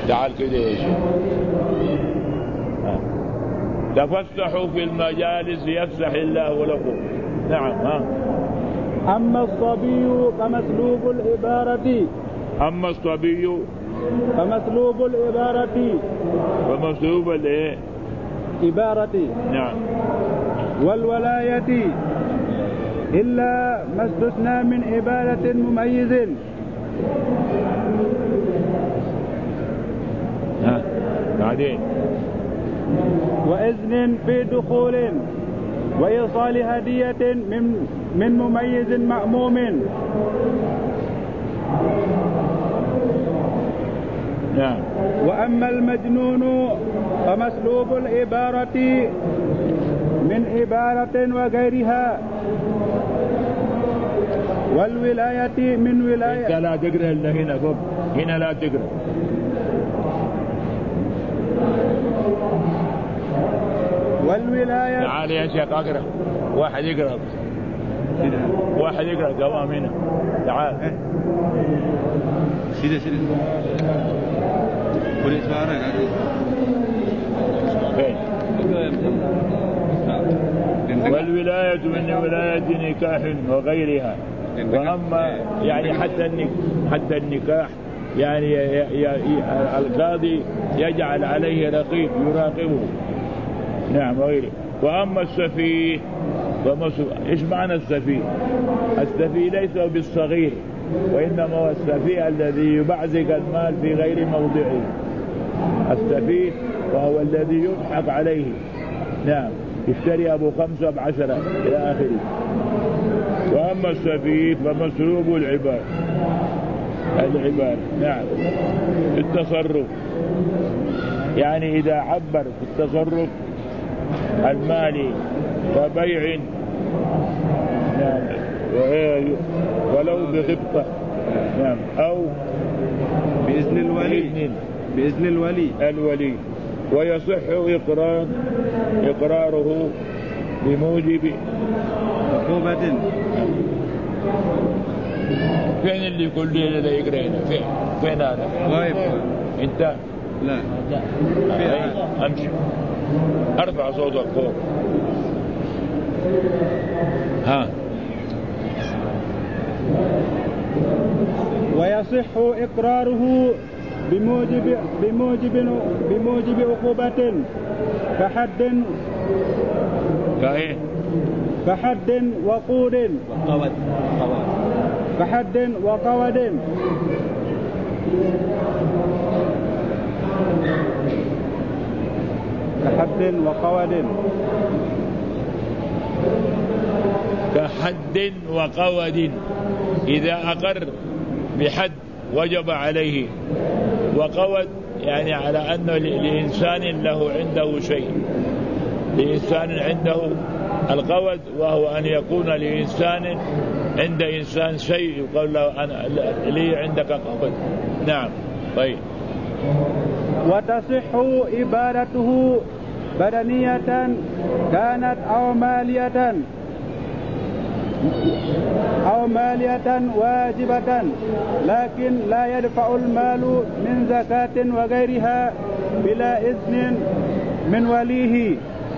تعال كده يا شيخ. تفسحوا في المجالس يفسح الله لكم. نعم. أما الصبي فمسلوب العبارة. أما الصبي فمسلوب العبارة. ومسلوب الايه؟ عبارة. نعم. والولاية إلا ما استثنى من عبارة مميز. بعدين وإذن في دخول وإيصال هدية من مميز مأموم. نعم. وأما المجنون فمسلوب العبارة من عبارة وغيرها. والولاية من ولاية. انت لا تقرأ إلا هنا فوق، هنا لا تقرأ. والولاية. تعال يا شيخ اقرأ. واحد يقرأ قوام هنا. تعال. سيدة قولي اسمعنا والولاية من ولاية نكاح وغيرها. وأما يعني حتى النكاح يعني القاضي يجعل عليه رقيب يراقبه. نعم وغيره. وأما السفيه إيش معنى السفيه؟ السفيه ليس بالصغير، وإنما هو السفيه الذي يبعزق المال في غير موضعه. السفيه وهو الذي يضحك عليه. نعم. يشتري أبو 5 ب10 إلى آخره. وأما السفيه فمسلوب العباد. نعم. التصرف يعني إذا عبر في التصرف المالي كبيع نعم ولو بغبطة نعم أو بإذن الولي ويصح إقراره بموجب عقوبة. فين اللي يقول لي هذا يقرأنا؟ فين هذا؟ غايب. انت؟ لا. امشي. ارفع صوتك فوق. ها. ويصح إقراره بموجب عقوبة كحد وقود. كحد وقود. كحد وقود إذا أقر بحد وجب عليه. وقود يعني على أن لإنسان له عنده شيء. لإنسان عنده القود وهو أن يكون لإنسان عند إنسان شيء يقول له أنا لي عندك قود. نعم. طيب. وتصح إبادته بدنية كانت أو مالية واجبة، لكن لا يدفع المال من زكاة وغيرها بلا إذن من وليه.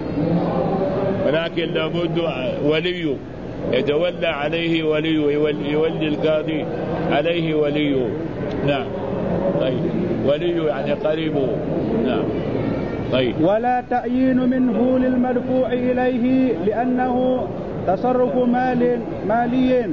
ولكن لابد ولي يتولى عليه ولي يولي القاضي عليه وليه. نعم. طيب. ولي يعني قريبه. نعم. طيب. ولا تعيين منه للمدفوع إليه لأنه تصرف مالي.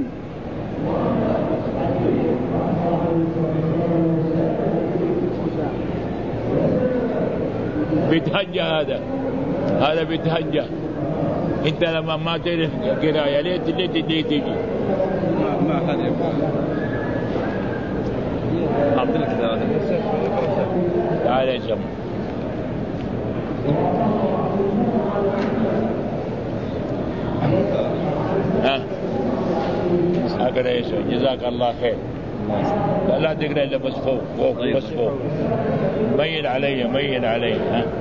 بيتهجى هذا بيتهجى. انت لما ما تعرف قرايه ليه تجي ما حد يفهم. اعطيني كذا. تعال يا جماعه. اقرا يا شيخ جزاك الله خير. لا تقرا الا بس فوق بس فوق. ميل علي.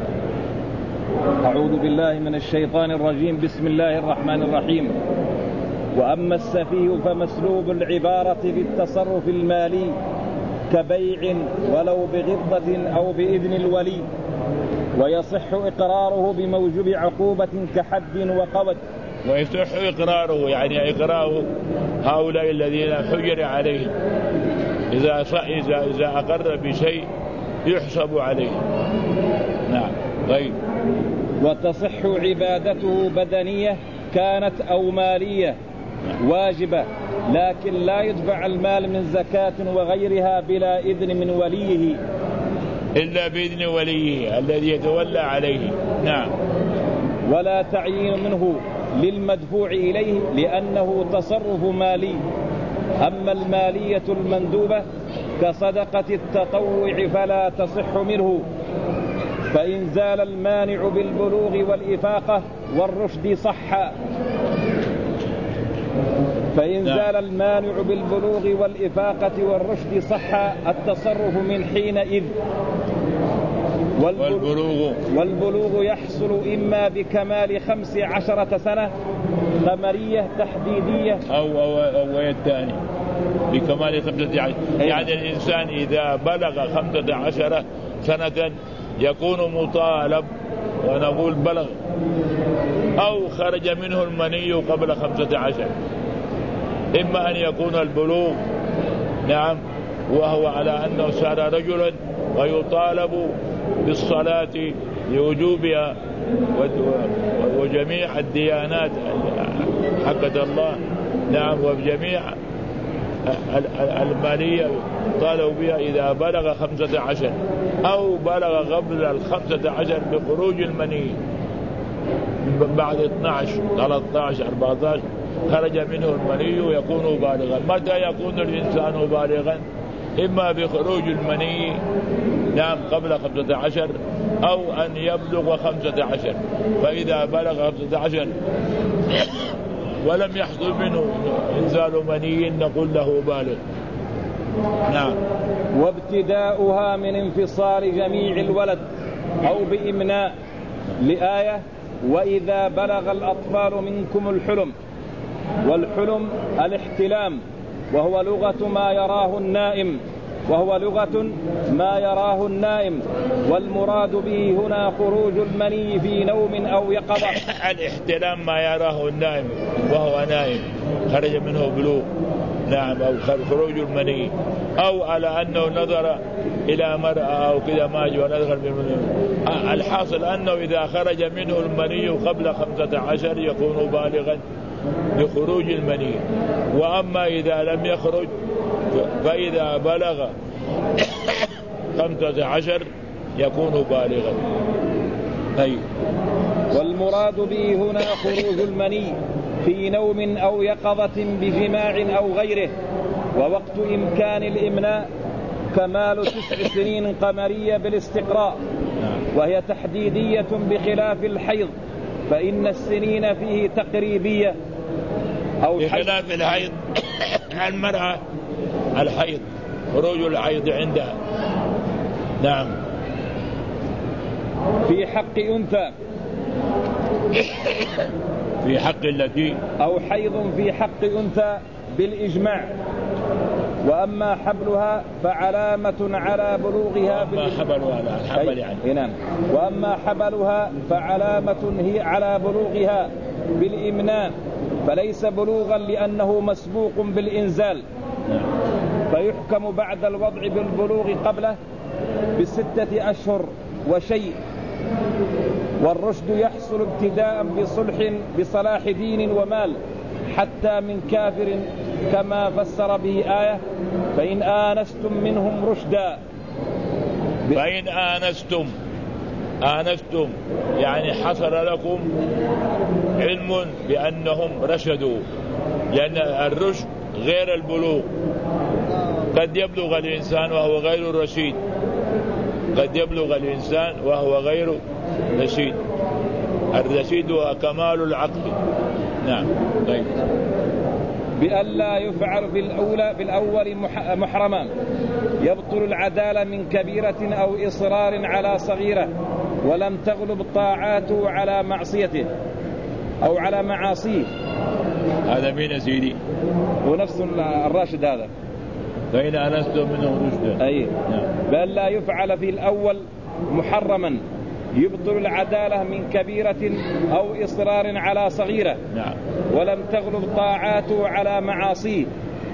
أعوذ بالله من الشيطان الرجيم. بسم الله الرحمن الرحيم. وأما السفيه فمسلوب العبارة في التصرف المالي كبيع ولو بغضة أو بإذن الولي، ويصح إقراره بموجب عقوبة كحد وقود. ويصح إقراره يعني إقرار هؤلاء الذين حجر عليهم، إذا أقر بشيء يحسب عليه. نعم. طيب. وتصح عبادته بدنية كانت أو مالية واجبة، لكن لا يدفع المال من زكاة وغيرها بلا إذن من وليه إلا بإذن وليه الذي يتولى عليه. نعم. ولا تعيين منه للمدفوع إليه لأنه تصرف مالي. أما المالية المندوبة كصدقة التطوع فلا تصح منه، فإن زال المانع بالبلوغ والإفاقة والرشد صح. فإن زال المانع بالبلوغ والإفاقة والرشد صح التصرف من حينئذ. والبلوغ يحصل إما بكمال 15 سنة قمرية تحديدية أو الثاني بكمال 15. يعني الإنسان إذا بلغ 15 سنة يكون مطالب، ونقول بلغ، أو خرج منه المني قبل 15. إما أن يكون البلوغ نعم وهو على أنه صار رجلا ويطالب بالصلاة لوجوبها وجميع الديانات حقة الله نعم، وجميع المالية طالبوا بها إذا بلغ 15 أو بلغ قبل 15 بخروج المني بعد 12 13 14 خرج منه المني يكون بالغا. متى يكون الإنسان بالغا؟ إما بخروج المني نعم قبل 15 أو أن يبلغ 15. فإذا بلغ 15 ولم يحصل منه إنزال مني نقول له بالغ. نعم. وابتداؤها من انفصال جميع الولد أو بإمناء لآية وإذا بلغ الأطفال منكم الحلم. والحلم الاحتلام وهو لغة ما يراه النائم والمراد به هنا خروج المني في نوم أو يقظة. الاحتلام ما يراه النائم وهو نائم خرج منه بلوغ نعم، أو خروج المني، أو على أنه نظر إلى مرأة أو كذا ما جاء ونظر الحاصل أنه إذا خرج منه المني قبل 15 يكون بالغا لخروج المني. وأما إذا لم يخرج فإذا بلغ 15 يكون بالغا. أي. والمراد به هنا خروج المني في نوم أو يقظة بجماع أو غيره. ووقت إمكان الإمناء كمال 9 سنين قمرية بالاستقراء، وهي تحديدية بخلاف الحيض فإن السنين فيه تقريبية أو بخلاف الحيض. المرأة الحيض خروج الحيض عندها نعم في حق أنثى في حق التي أو حيض في حق أنثى بالإجماع. وأما حبلها فعلامة على بلوغها وأما حبلها فعلامة هي على بلوغها بالإمناء، فليس بلوغا لأنه مسبوق بالإنزال، فيحكم بعد الوضع بالبلوغ قبله ب6 أشهر وشيء. والرشد يحصل ابتداء بصلاح دين ومال حتى من كافر كما فسر به آية فإن آنستم منهم رشدا. فإن آنستم يعني حصل لكم علم بأنهم رشدوا، لأن الرشد غير البلوغ. قد يبلغ الإنسان وهو غير الرشيد، قد يبلغ الإنسان وهو غير رشيد. الرشيد هو كمال العقل. نعم. طيب. بألا يفعل بالأول محرما يبطل العدالة من كبيرة أو إصرار على صغيرة ولم تغلب طاعاته على معصيته أو على معاصيه. هذا مين سيدي؟ ونفس الراشد هذا فإن أنستم منهم رشدا. أي بل لا يفعل في الأول محرما يبطل العدالة من كبيرة أو إصرار على صغيرة. نعم. ولم تغلب طاعاته على معاصيه.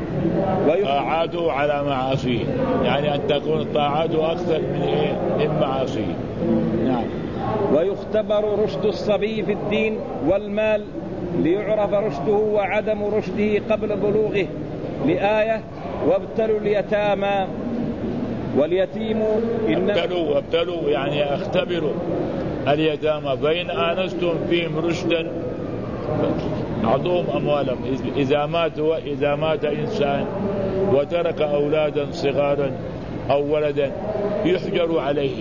طاعاته على معاصيه يعني أن تكون طاعاته أكثر من معاصيه. نعم. ويختبر رشد الصبي في الدين والمال ليعرف رشده وعدم رشده قبل بلوغه، لآية وابتلوا اليتامى واليتيم ابتلوا يعني اختبروا اليتامى فإن آنستم فيهم رشدا أعطوهم أموالهم. إذا مات إنسان وترك أولادا صغارا أو ولدا يحجر عليه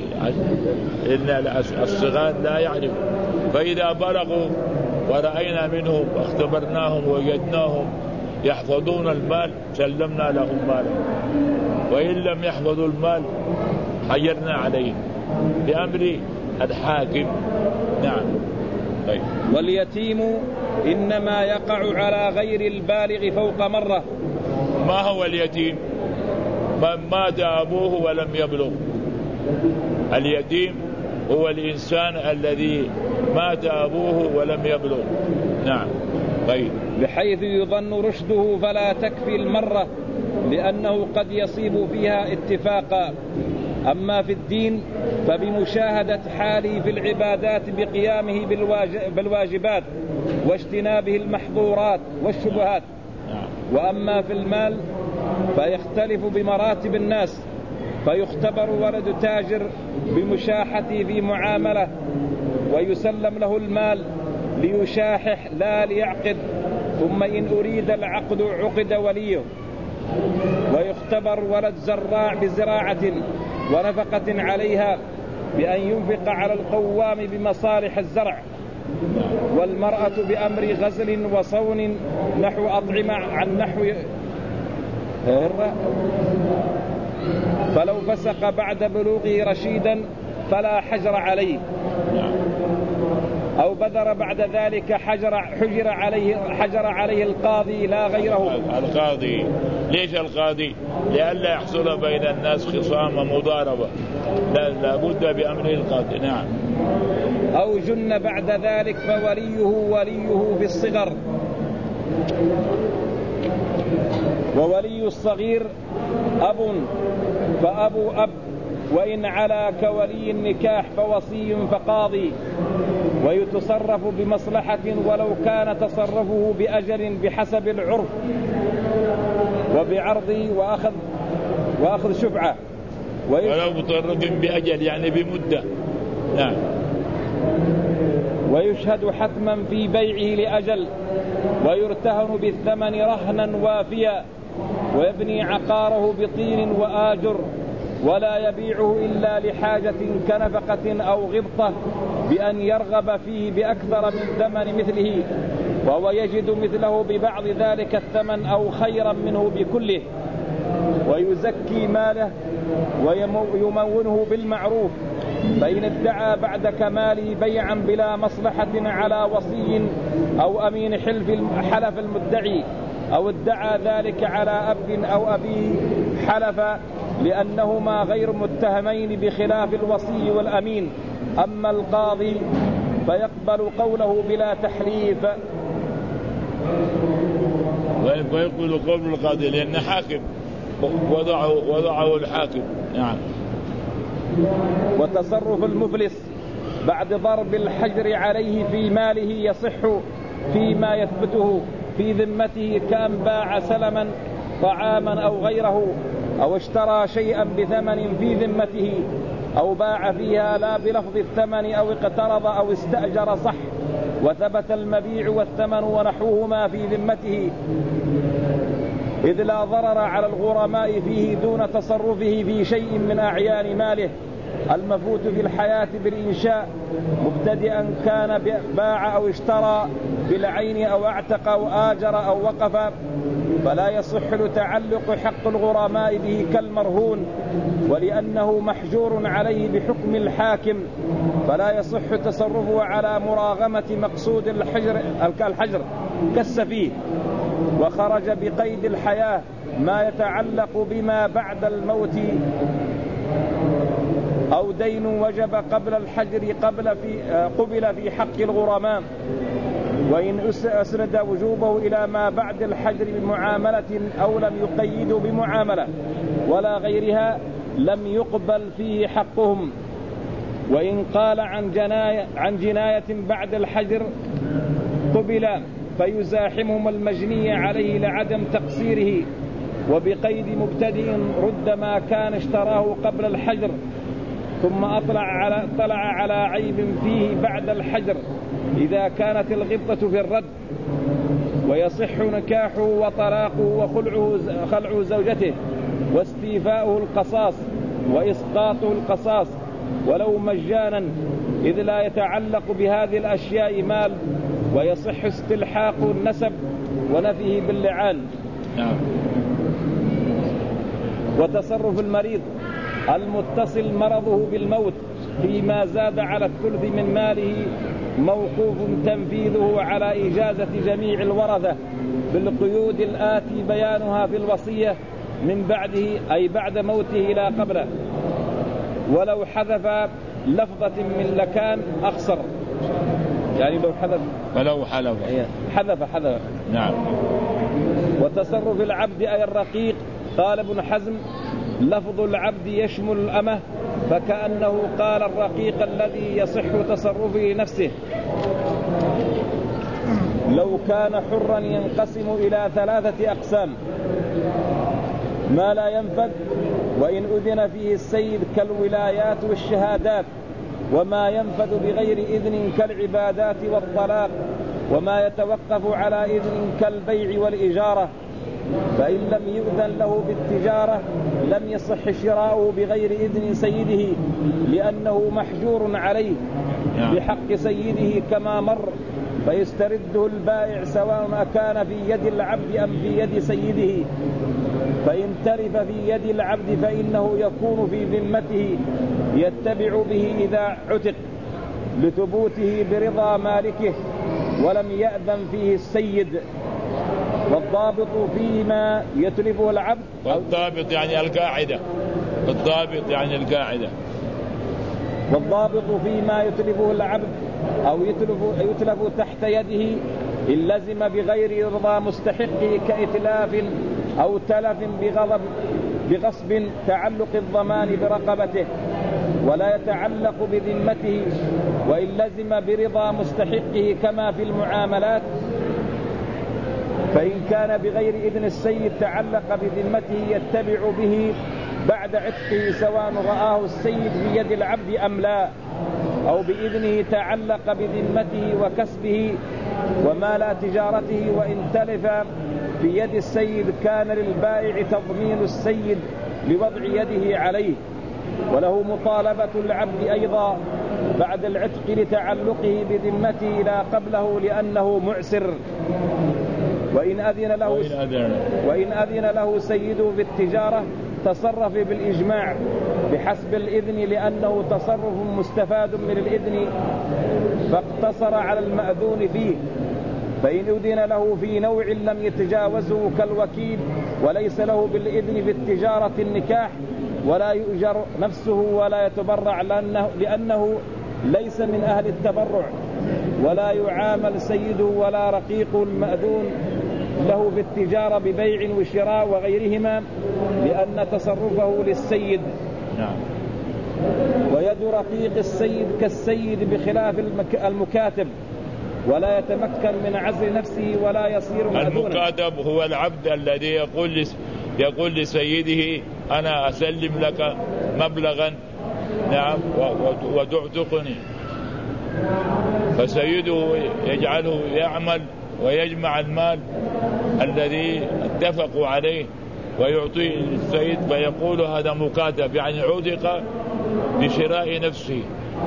إن الصغار لا يعرف. فإذا بلغوا ورأينا منهم واختبرناهم وجدناهم يحفظون المال سلمنا لهم مالهم، وإن لم يحفظوا المال حجرنا عليهم بأمر الحاكم. نعم. طيب. واليتيم إنما يقع على غير البالغ فوق مرة. ما هو اليتيم؟ من مات أبوه ولم يبلغ. اليتيم هو الإنسان الذي مات أبوه ولم يبلغ. نعم. طيب. بحيث يظن رشده فلا تكفي المرة لأنه قد يصيب فيها اتفاقا. أما في الدين فبمشاهدة حاله في العبادات بقيامه بالواجبات واجتنابه المحظورات والشبهات. وأما في المال فيختلف بمراتب الناس، فيختبر ولد تاجر بمشاحته في معاملة ويسلم له المال ليشاحح لا ليعقد، ثم إن أريد العقد عقد وليه. ويختبر ولد زراع بزراعة ونفقة عليها بأن ينفق على القوام بمصالح الزرع، والمرأة بأمر غزل وصون نحو أطعمة عن نحو فلو فسق بعد بلوغه رشيدا فلا حجر عليه، أو بذر بعد ذلك حجر عليه القاضي لا غيره. القاضي ليش القاضي؟ لئلا يحصل بين الناس خصام ومضاربة، لا بد بأمر القاضي. نعم. أو جن بعد ذلك فوليه في الصغر. وولي الصغير أب فأبو أب، وإن علا كولي النكاح فوصي فقاضي. ويتصرف بمصلحة ولو كان تصرفه بأجل بحسب العرف وبعرض وأخذ شفعة. ولو متصرف بأجل يعني بمدة. نعم. ويشهد حتما في بيعه لأجل، ويرتهن بالثمن رهنا وافيا، ويبني عقاره بطين وآجر، ولا يبيعه إلا لحاجة كنفقة أو غبطة بأن يرغب فيه بأكثر من ثمن مثله، وهو يجد مثله ببعض ذلك الثمن أو خيرا منه بكله. ويزكي ماله ويمونه بالمعروف، فإن ادعى بعد كماله بيعا بلا مصلحة على وصي أو أمين حلف المدعي، أو ادعى ذلك على أب أو أبيه حلف، لأنهما غير متهمين بخلاف الوصي والأمين. أما القاضي فيقبل قوله بلا تحليف. ويقبل قول القاضي لأن حاكم وضعه الحاكم. نعم. وتصرف المفلس بعد ضرب الحجر عليه في ماله يصح فيما يثبته في ذمته، كأن باع سلما طعاما أو غيره، أو اشترى شيئا بثمن في ذمته، أو باع فيها لا بلفظ الثمن، أو اقترض أو استأجر صح وثبت المبيع والثمن ونحوهما في ذمته، إذ لا ضرر على الغرماء فيه دون تصرفه في شيء من أعيان ماله المفوت في الحياة بالإنشاء، مبتدئا كان باع أو اشترى بالعين أو اعتق أو آجر أو وقف، فلا يصح لتعلق حق الغرماء به كالمرهون، ولأنه محجور عليه بحكم الحاكم فلا يصح تصرفه على مراغمة مقصود الحجر كالسفيه، وخرج بقيد الحياة ما يتعلق بما بعد الموت أو دين وجب قبل الحجر قبل في حق الغرماء، وإن أسند وجوبه إلى ما بعد الحجر بمعاملة أو لم يقيده بمعاملة ولا غيرها لم يقبل فيه حقهم. وإن قال عن جناية بعد الحجر قبل فيزاحمهم المجني عليه لعدم تقصيره، وبقيد مبتدئ رد ما كان اشتراه قبل الحجر ثم طلع على عيب فيه بعد الحجر إذا كانت الغبطة في الرد، ويصح نكاحه وطلاقه وخلع زوجته واستيفاؤه القصاص وإسقاطه القصاص ولو مجانا، إذ لا يتعلق بهذه الأشياء مال، ويصح استلحاق النسب ونفيه باللعان. وتصرف المريض المتصل مرضه بالموت فيما زاد على الثلث من ماله موقوف تنفيذه على إجازة جميع الورثة بالقيود الآتي بيانها في الوصية من بعده، أي بعد موته لا قبله، ولو حذف لفظة من لكان أخسر، يعني لو حذف فلو حذف. نعم. وتصرف العبد أي الرقيق، قال ابن حزم لفظ العبد يشمل الأمة، فكأنه قال الرقيق الذي يصح تصرفه نفسه. لو كان حرا ينقسم إلى 3 أقسام: ما لا ينفذ وإن أذن فيه السيد كالولايات والشهادات، وما ينفذ بغير إذن كالعبادات والطلاق، وما يتوقف على إذن كالبيع والإجارة. فإن لم يؤذن له بالتجارة لم يصح شراؤه بغير إذن سيده، لأنه محجور عليه بحق سيده كما مر، فيسترده البائع سواء أكان في يد العبد أم في يد سيده. فإن ترف في يد العبد فإنه يكون في ذمته يتبع به إذا عتق لثبوته برضا مالكه ولم يأذن فيه السيد. والضابط فيما يتلفه العبد، والضابط يعني القاعدة، والضابط فيما يتلفه العبد أو يتلف تحت يده إن لزم بغير رضا مستحقه كإتلاف أو تلف بغصب تعلق الضمان برقبته ولا يتعلق بذمته، وإن لزم برضا مستحقه كما في المعاملات. فإن كان بغير إذن السيد تعلق بذمته يتبع به بعد عتقه سواء رآه السيد في يد العبد أم لا، أو بإذنه تعلق بذمته وكسبه وما لا تجارته. وإن تلف في يد السيد كان للبائع تضمين السيد لوضع يده عليه، وله مطالبة العبد أيضا بعد العتق لتعلقه بذمته لا قبله لأنه معسر. وإن أذن له سيده بالتجارة تصرف بالإجماع بحسب الإذن، لأنه تصرف مستفاد من الإذن فاقتصر على المأذون فيه. فإن أذن له في نوع لم يتجاوزه كالوكيل وليس له بالإذن في التجارة النكاح ولا يؤجر نفسه ولا يتبرع لأنه ليس من أهل التبرع، ولا يعامل سيده ولا رقيق المأذون له في التجارة ببيع وشراء وغيرهما لأن تصرفه للسيد. ويد رقيق السيد كالسيد بخلاف المكاتب، ولا يتمكن من عزل نفسه ولا يصير مأذونا. المكاتب هو العبد الذي يقول لسيده أنا أسلم لك مبلغا نعم وتعتقني، فسيده يجعله يعمل ويجمع المال الذي اتفقوا عليه ويعطيه السيد، فيقول هذا مكاتب، يعني عتق بشراء نفسه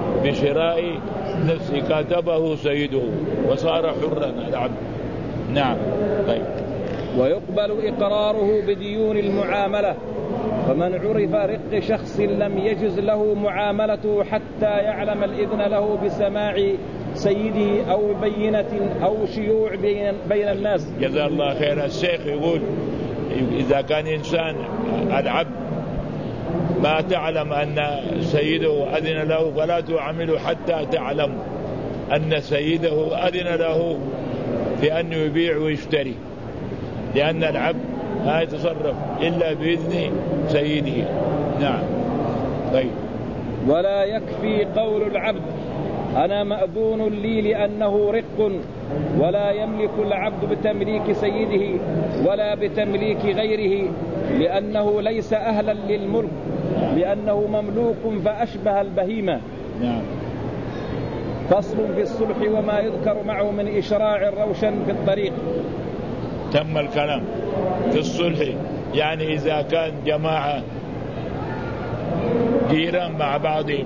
كاتبه سيده وصار حرا العبد. نعم. طيب. ويقبل إقراره بديون المعاملة، فمن عرف رق شخص لم يجز له معاملته حتى يعلم الإذن له بسماع سيده أو بينة أو شيوع بين الناس. جزا الله خير. الشيخ يقول إذا كان إنسان العبد ما تعلم أن سيده أذن له فلا تعامله حتى تعلم أن سيده أذن له في أن يبيع ويشتري، لأن العبد لا يتصرف إلا بإذن سيده. نعم. طيب. ولا يكفي قول العبد أنا مأذون لي لأنه رق، ولا يملك العبد بتمليك سيده ولا بتمليك غيره لأنه ليس أهلا للملك، لأنه مملوك فأشبه البهيمة. نعم. فصل في الصلح وما يذكر معه من إشراع الروشن في الطريق. تم الكلام في الصلح، يعني إذا كان جماعة جيران مع بعضهم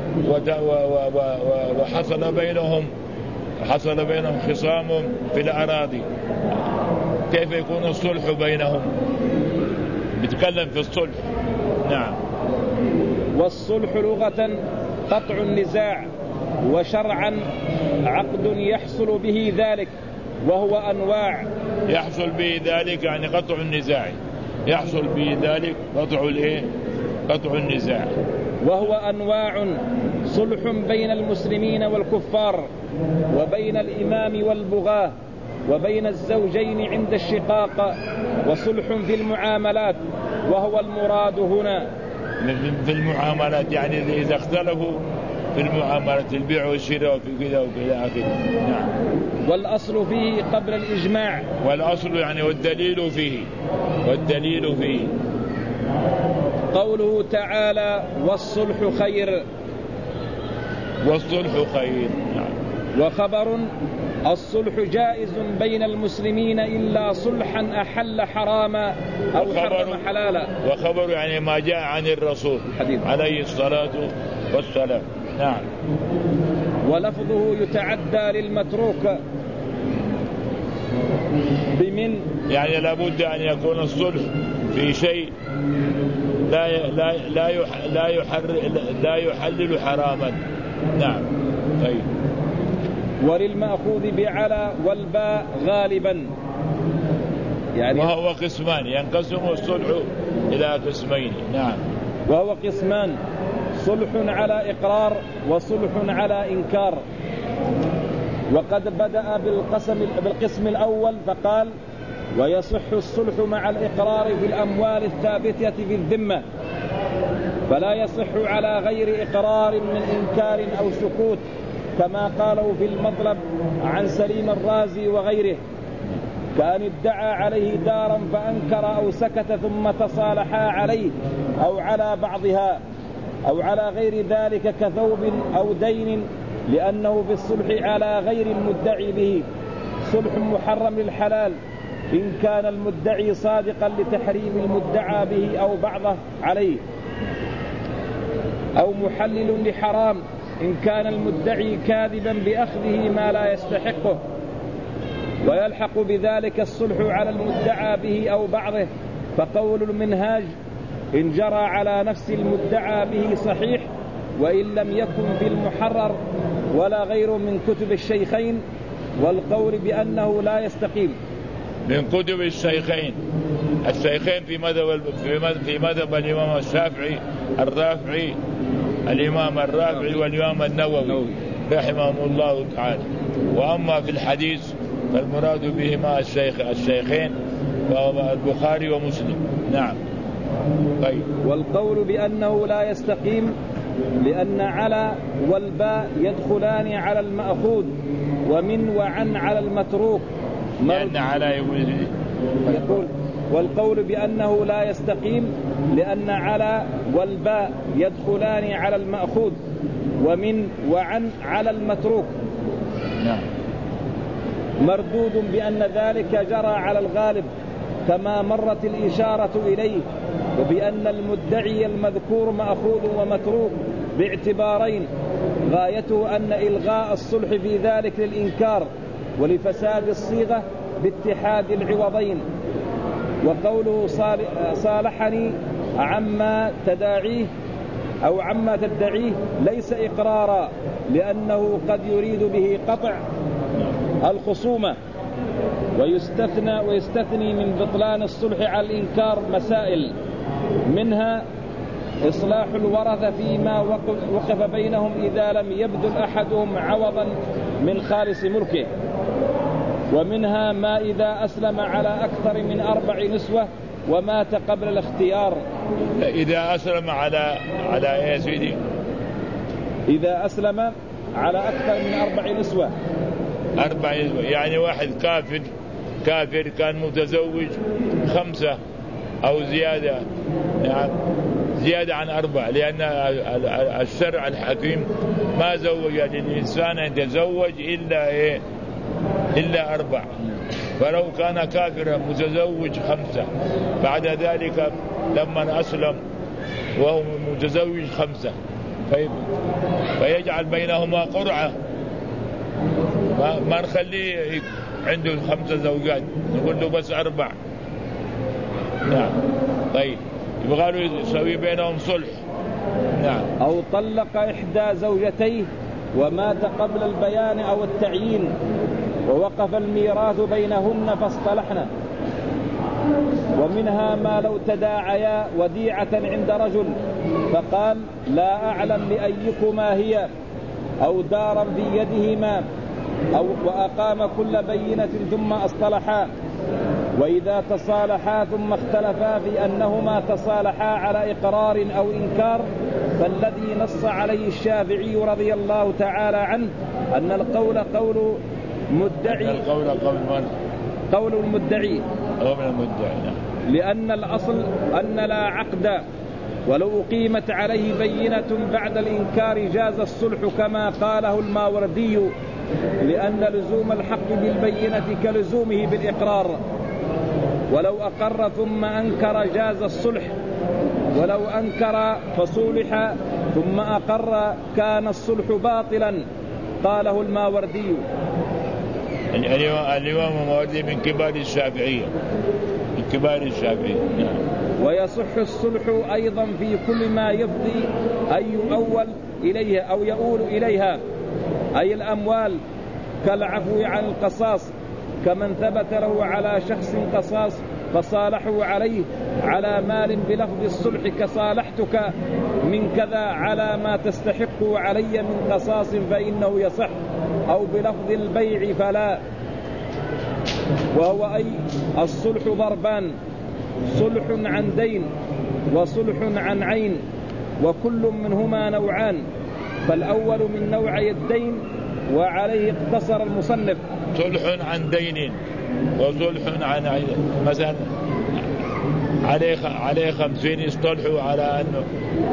وحصل بينهم خصام في الأراضي، كيف يكون الصلح بينهم؟ بيتكلم في الصلح. نعم. والصلح لغة قطع النزاع، وشرعا عقد يحصل به ذلك، وهو أنواع. يحصل به ذلك يعني قطع النزاع، يحصل به ذلك قطع النزاع. وهو أنواع: صلح بين المسلمين والكفار، وبين الإمام والبغاة، وبين الزوجين عند الشقاق، وصلح في المعاملات، وهو المراد هنا. في المعاملات يعني إذا اختلفوا في المعاملات، البيع والشراء وفي كذا وكذا آخره. نعم. والأصل فيه قبل الإجماع. والأصل يعني والدليل فيه. قوله تعالى والصلح خير. نعم. وخبر: الصلح جائز بين المسلمين إلا صلحا أحل حراما أو حرم حلالا. وخبر يعني ما جاء عن الرسول عليه الصلاة والسلام. نعم. ولفظه يتعدى للمتروك بمن، يعني لابد أن يكون الصلح في شيء لا يحلل حراما. نعم. طيب. وللمأخوذ بعلى والباء غالبا، يعني وهو قسمان، ينقسم الصلح إلى قسمين. نعم. وهو قسمان: صلح على إقرار وصلح على إنكار. وقد بدأ بالقسم الأول فقال: ويصح الصلح مع الإقرار في الأموال الثابتة في الذمة، فلا يصح على غير إقرار من إنكار أو سكوت، كما قالوا في المطلب عن سليم الرازي وغيره، كأن ادعى عليه دارا فأنكر أو سكت ثم تصالحا عليه أو على بعضها أو على غير ذلك كثوب أو دين، لأنه في الصلح على غير المدعي به صلح محرم للحلال إن كان المدعي صادقا لتحريم المدعى به أو بعضه عليه، أو محلل لحرام إن كان المدعي كاذبا بأخذه ما لا يستحقه، ويلحق بذلك الصلح على المدعى به أو بعضه. فقول المنهاج: إن جرى على نفس المدعى به صحيح وإن لم يكن في المحرر ولا غير من كتب الشيخين، والقول بأنه لا يستقيم. من كتب الشيخين في مذهب الإمام الشافعي الرافعي، الإمام الرافعي والإمام النووي رحمهم الله تعالى. وأما في الحديث فالمراد بهما الشيخين وهما البخاري ومسلم. نعم. طيب. والقول بأنه لا يستقيم لأن على والباء يدخلان على المأخوذ، ومن وعن على المتروك، لأن على يقول: والقول بأنه لا يستقيم لأن على والباء يدخلان على المأخوذ، ومن وعن على المتروك. نعم. مردود بأن ذلك جرى على الغالب كما مرت الإشارة إليه، وبأن المدعي المذكور مأخوذ ومتروك باعتبارين: غايته أن إلغاء الصلح في ذلك للإنكار ولفساد الصيغة باتحاد العوضين. وقوله صالحني عما تداعيه أو عما تدعيه ليس إقرارا، لأنه قد يريد به قطع الخصومة ويستثني من بطلان الصلح على الإنكار مسائل، منها إصلاح الورثة فيما وقف بينهم إذا لم يبذل أحدهم عوضا من خالص ملكه، ومنها ما إذا أسلم على أكثر من 4 نسوة ومات قبل الاختيار. إذا أسلم على يا سيدي، إذا أسلم على أكثر من 4 نسوة. 4 نسوة يعني واحد كافر كان متزوج 5 أو زيادة، يعني زيادة عن 4، لأن الشرع الحكيم ما زوج للإنسان أن يتزوج إلا 4. فلو كان كافرا متزوج 5 بعد ذلك لما أسلم وهو متزوج 5 فيجعل بينهما قرعة، ما نخليه عنده 5 زوجات، نقول له بس 4. نعم. طيب يبغى له يسوي بينهم صلح. نعم. أو طلق إحدى زوجتيه ومات قبل البيان أو التعيين ووقف الميراث بينهن فاصطلحنا. ومنها ما لو تداعيا وديعة عند رجل فقال لا أعلم لأيكما هي، أو دارا في يدهما، أو وأقام كل بينة ثم اصطلحا، وإذا تصالحا ثم اختلفا في أنهما تصالحا على إقرار أو إنكار فالذي نص عليه الشافعي رضي الله تعالى عنه أن القول قول مدعي، قول المدعي، لأن الأصل أن لا عقد، ولو أقيمت عليه بينة بعد الإنكار جاز الصلح كما قاله الماوردي، لأن لزوم الحق بالبينة كلزومه بالإقرار، ولو أقر ثم أنكر جاز الصلح، ولو أنكر فصولح ثم أقر كان الصلح باطلا، قاله الماوردي. الإمام الماوردي من كبار الشافعية، من كبار الشافعية. ويصح الصلح أيضا في كل ما يفضي أن يؤول إليه أو يؤول إليها، أي الأموال، كالعفو عن القصاص، كمن ثبت له على شخص قصاص فصالحوا عليه على مال بلفظ الصلح كصالحتك من كذا على ما تستحق علي من قصاص فإنه يصح، أو بلفظ البيع فلا. وهو أي الصلح ضربان: صلح عن دين وصلح عن عين، وكل منهما نوعان، فالأول من نوعي الدين وعليه اقتصر المصنف. صلح عن دين وصلح عن عين، مثلا عليه 50 يصطلحوا على أنه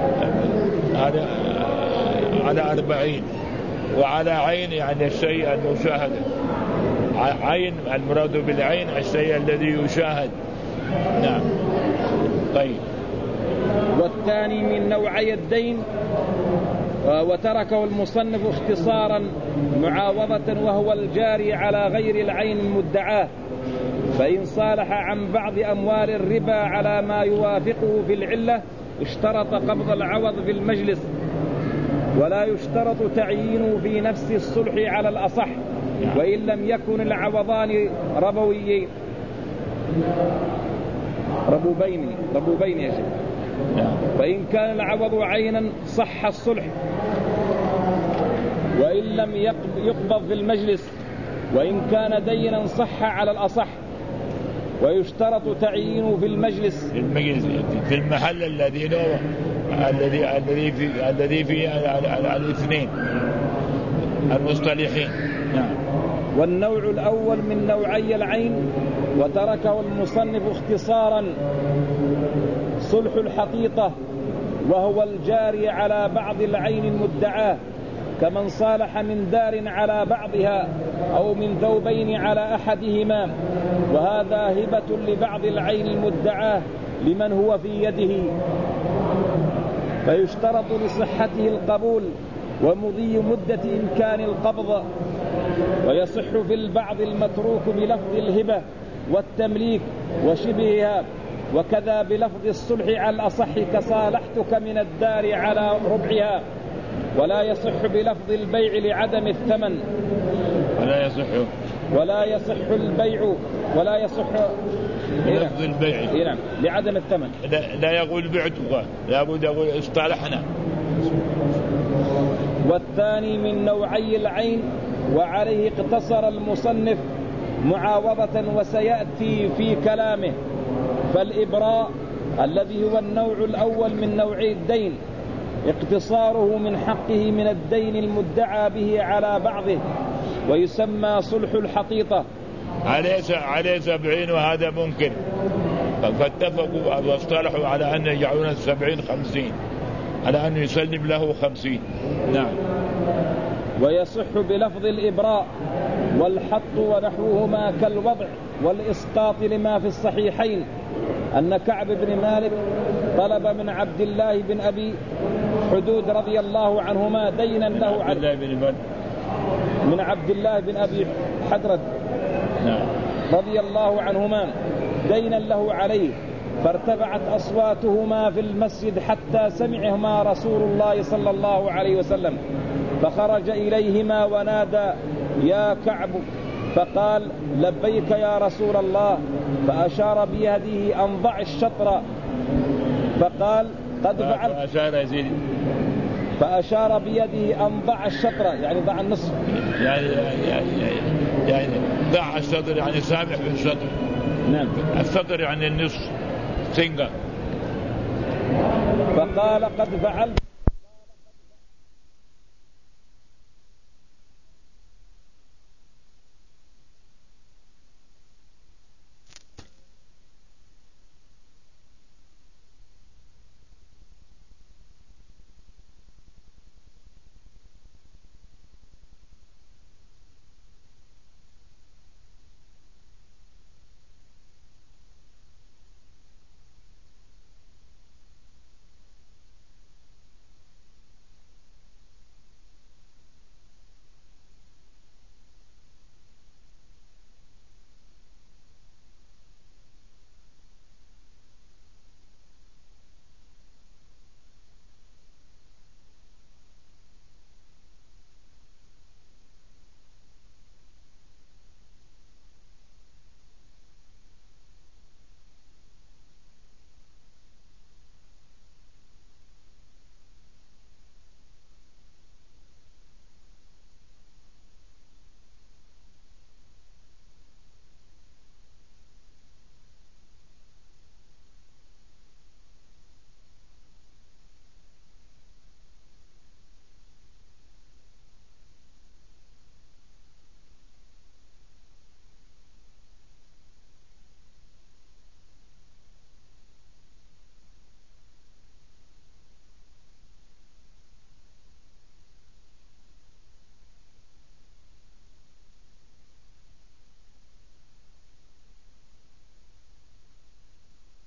على 40، وعلى عين يعني الشيء المشاهد، عين المراد بالعين الشيء الذي يشاهد. نعم. طيب. والثاني من نوعي الدين وتركه المصنف اختصارا معاوضة، وهو الجاري على غير العين المدعاه، فإن صالح عن بعض أموال الربا على ما يوافقه في العلة اشترط قبض العوض في المجلس، ولا يشترط تعيينه في نفس الصلح على الأصح، وإن لم يكن العوضان ربويين. ربوبين يا شيخ. فإن كان العوض عينا صح الصلح، وإن لم يقبض في المجلس، وإن كان دينا صح على الأصح، ويشترط تعيينه في المجلس، في المحل الذي فيه الاثنين المصطلحين. نعم. والنوع الأول من نوعي العين وتركه المصنف اختصارا صلح الحقيقة، وهو الجاري على بعض العين المدعاه، كمن صالح من دار على بعضها أو من ثوبين على أحدهما، وهذا هبة لبعض العين المدعاه لمن هو في يده، فيشترط لصحته القبول ومضي مدة إمكان القبض، ويصح في البعض المتروك بلفظ الهبة والتمليك وشبهها، وكذا بلفظ الصلح على الأصح كصالحتك من الدار على ربعها، ولا يصح بلفظ البيع لعدم الثمن. ولا يصح ولا يصح البيع ولا يصح لفظ البيع نعم لعدم الثمن. لا يقول بعتك، لابد يقول اصطلحنا. والثاني من نوعي العين، وعليه اقتصر المصنف معاوضة وسيأتي في كلامه. فالإبراء الذي هو النوع الأول من نوعي الدين اقتصاره من حقه من الدين المدعى به على بعضه، ويسمى صلح الحقيقة. عليه 70 وهذا ممكن، فاتفقوا واصطلحوا على أن يجعلون 70-50، على أن يسلم له 50. نعم. ويصح بلفظ الإبراء والحط ونحوهما كالوضع والإسقاط، لما في الصحيحين أن كعب بن مالك طلب من عبد الله بن أبي حدود رضي الله عنهما دينا له من عبد الله بن أبي حدرد رضي الله عنهما دينا له عليه، فارتفعت أصواتهما في المسجد حتى سمعهما رسول الله صلى الله عليه وسلم، فخرج إليهما ونادى: يا كعب، فقال: لبيك يا رسول الله، فأشار بيده أن ضع الشطر، فقال: قد فعلت. فأشار بيده أن ضع الشطر، يعني ضع النصف، يعني ضع الشطر، يعني سامح بالشطر. نعم. الشطر يعني النصف سنجة. فقال: قد فعلت.